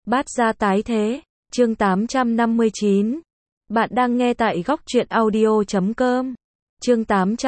Bát gia tái thế, chương 859. Bạn đang nghe tại góc truyện audio.com. Chương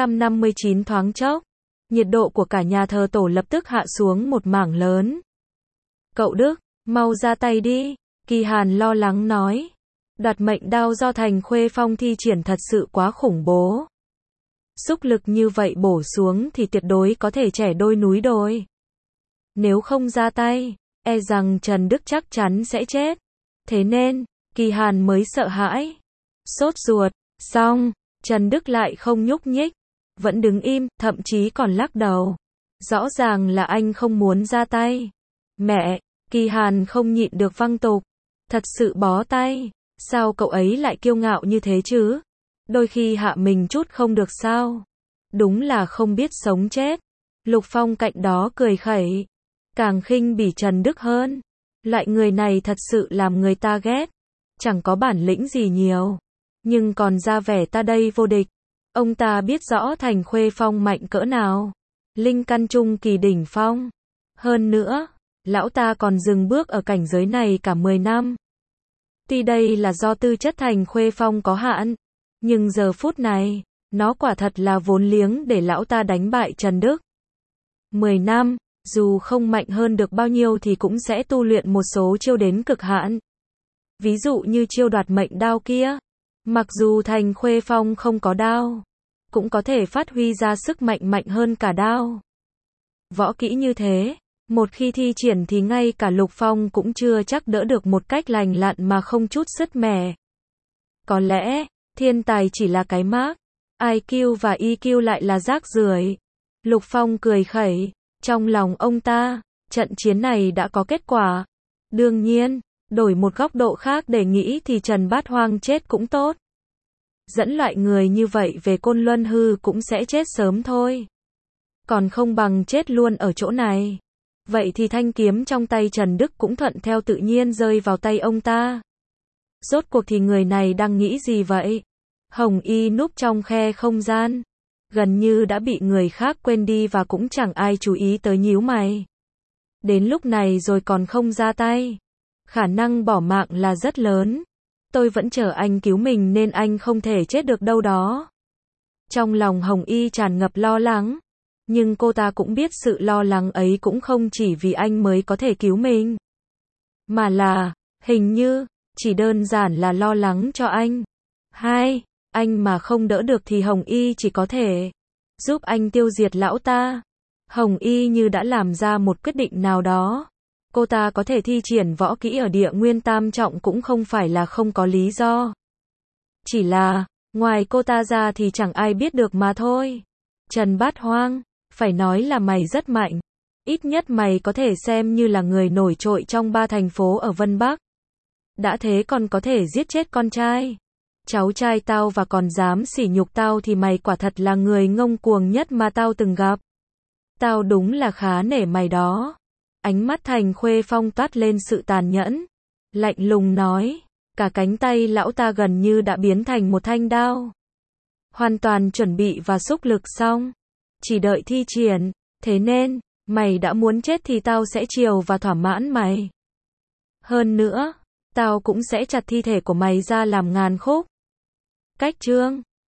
859 thoáng chốc. Nhiệt độ của cả nhà thờ tổ lập tức hạ xuống một mảng lớn. Cậu Đức, mau ra tay đi, Kỳ Hàn lo lắng nói. Đoạt mệnh đao do Thành Khuê Phong thi triển thật sự quá khủng bố. Xúc lực như vậy bổ xuống thì tuyệt đối có thể chẻ đôi núi đồi. Nếu không ra tay, e rằng Trần Đức chắc chắn sẽ chết. Thế nên, Kỳ Hàn mới sợ hãi. Sốt ruột, xong, Trần Đức lại không nhúc nhích. Vẫn đứng im, thậm chí còn lắc đầu. Rõ ràng là anh không muốn ra tay. Mẹ, Kỳ Hàn không nhịn được văng tục. Thật sự bó tay. Sao cậu ấy lại kiêu ngạo như thế chứ? Đôi khi hạ mình chút không được sao? Đúng là không biết sống chết. Lục Phong cạnh đó cười khẩy. Càng khinh bỉ Trần Đức hơn. Loại người này thật sự làm người ta ghét. Chẳng có bản lĩnh gì nhiều. Nhưng còn ra vẻ ta đây vô địch. Ông ta biết rõ Thành Khuê Phong mạnh cỡ nào. Linh căn trung kỳ đỉnh phong. Hơn nữa, lão ta còn dừng bước ở cảnh giới này cả 10 năm. Tuy đây là do tư chất Thành Khuê Phong có hạn. Nhưng giờ phút này, nó quả thật là vốn liếng để lão ta đánh bại Trần Đức. 10 năm, dù không mạnh hơn được bao nhiêu thì cũng sẽ tu luyện một số chiêu đến cực hạn. Ví dụ như chiêu đoạt mệnh đao kia. Mặc dù Thành Khuê Phong không có đao, cũng có thể phát huy ra sức mạnh mạnh hơn cả đao. Võ kỹ như thế, một khi thi triển thì ngay cả Lục Phong cũng chưa chắc đỡ được một cách lành lặn mà không chút sứt mẻ. Có lẽ, thiên tài chỉ là cái mác, IQ và EQ lại là rác rưởi. Lục Phong cười khẩy, trong lòng ông ta, trận chiến này đã có kết quả. Đương nhiên, đổi một góc độ khác để nghĩ thì Trần Bát Hoang chết cũng tốt. Dẫn loại người như vậy về Côn Luân Hư cũng sẽ chết sớm thôi. Còn không bằng chết luôn ở chỗ này. Vậy thì thanh kiếm trong tay Trần Đức cũng thuận theo tự nhiên rơi vào tay ông ta. Rốt cuộc thì người này đang nghĩ gì vậy? Hồng Y núp trong khe không gian. Gần như đã bị người khác quên đi và cũng chẳng ai chú ý tới, nhíu mày. Đến lúc này rồi còn không ra tay. Khả năng bỏ mạng là rất lớn. Tôi vẫn chờ anh cứu mình nên anh không thể chết được đâu đó. Trong lòng Hồng Y tràn ngập lo lắng. Nhưng cô ta cũng biết sự lo lắng ấy cũng không chỉ vì anh mới có thể cứu mình. Mà là, hình như, chỉ đơn giản là lo lắng cho anh. Anh mà không đỡ được thì Hồng Y chỉ có thể giúp anh tiêu diệt lão ta. Hồng Y như đã làm ra một quyết định nào đó. Cô ta có thể thi triển võ kỹ ở Địa Nguyên Tam Trọng cũng không phải là không có lý do. Chỉ là, ngoài cô ta ra thì chẳng ai biết được mà thôi. Trần Bát Hoang, phải nói là mày rất mạnh. Ít nhất mày có thể xem như là người nổi trội trong 3 thành phố ở Vân Bắc. Đã thế còn có thể giết chết con trai, cháu trai tao và còn dám sỉ nhục tao thì mày quả thật là người ngông cuồng nhất mà tao từng gặp. Tao đúng là khá nể mày đó. Ánh mắt Thành Khuê Phong toát lên sự tàn nhẫn. Lạnh lùng nói. Cả cánh tay lão ta gần như đã biến thành một thanh đao. Hoàn toàn chuẩn bị và xúc lực xong. Chỉ đợi thi triển. Thế nên, mày đã muốn chết thì tao sẽ chiều và thỏa mãn mày. Hơn nữa, tao cũng sẽ chặt thi thể của mày ra làm ngàn khúc. Cách chương.